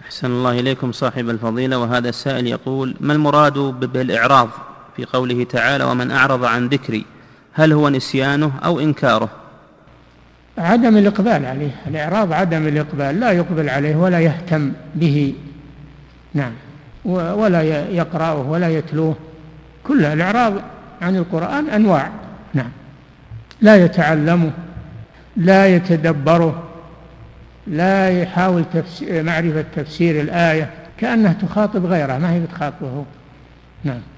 أحسن الله إليكم صاحب الفضيلة. وهذا السائل يقول: ما المراد بالإعراض في قوله تعالى: ومن أعرض عن ذكري؟ هل هو نسيانه أو إنكاره؟ عدم الإقبال عليه. الإعراض عدم الإقبال، لا يقبل عليه ولا يهتم به، نعم، ولا يقرأه ولا يتلوه. كل الإعراض عن القرآن أنواع، نعم، لا يتعلمه، لا يتدبره، لا يحاول معرفة تفسير الآية، كأنها تخاطب غيره ما هي بتخاطبه، نعم.